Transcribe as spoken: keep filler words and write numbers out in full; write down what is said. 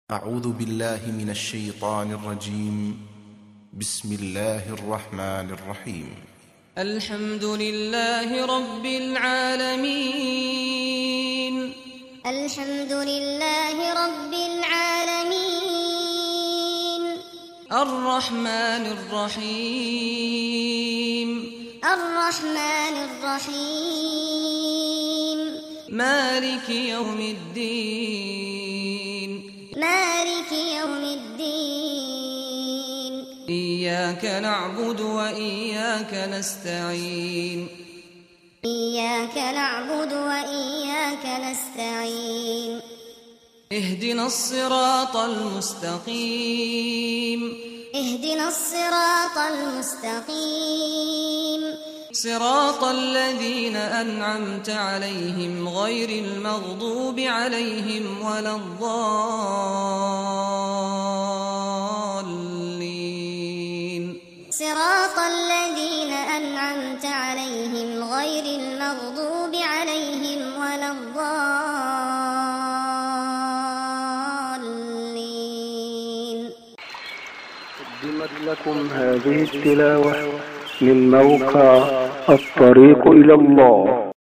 أعوذ بالله من الشيطان الرجيم. بسم الله الرحمن الرحيم. الحمد لله رب العالمين. الحمد لله رب العالمين. الرحمن الرحيم. الرحمن الرحيم. مالك يوم الدين. مالك يوم الدين. إياك نعبد وإياك نستعين. إياك نعبد وإياك نستعين. اهدنا الصراط المستقيم. اهدنا الصراط المستقيم. صراط الذين أنعمت عليهم غير المغضوب عليهم ولا الضالين. صراط الذين أنعمت عليهم غير المغضوب عليهم ولا الضالين. قدمت لكم هذه التلاوة من موقع الطريق إلى الله.